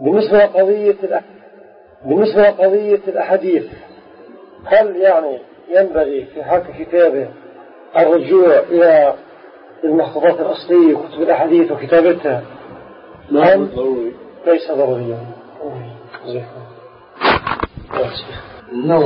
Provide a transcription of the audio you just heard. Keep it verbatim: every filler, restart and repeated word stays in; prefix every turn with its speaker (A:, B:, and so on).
A: بالنسبة لقضية بالنسبة لقضية الأحاديث، هل يعني ينبغي في حق كتابه الرجوع إلى المخطوطات الأصلية وكتب الأحاديث وكتابتها؟
B: نعم ضروري.
A: ليس ضروريا.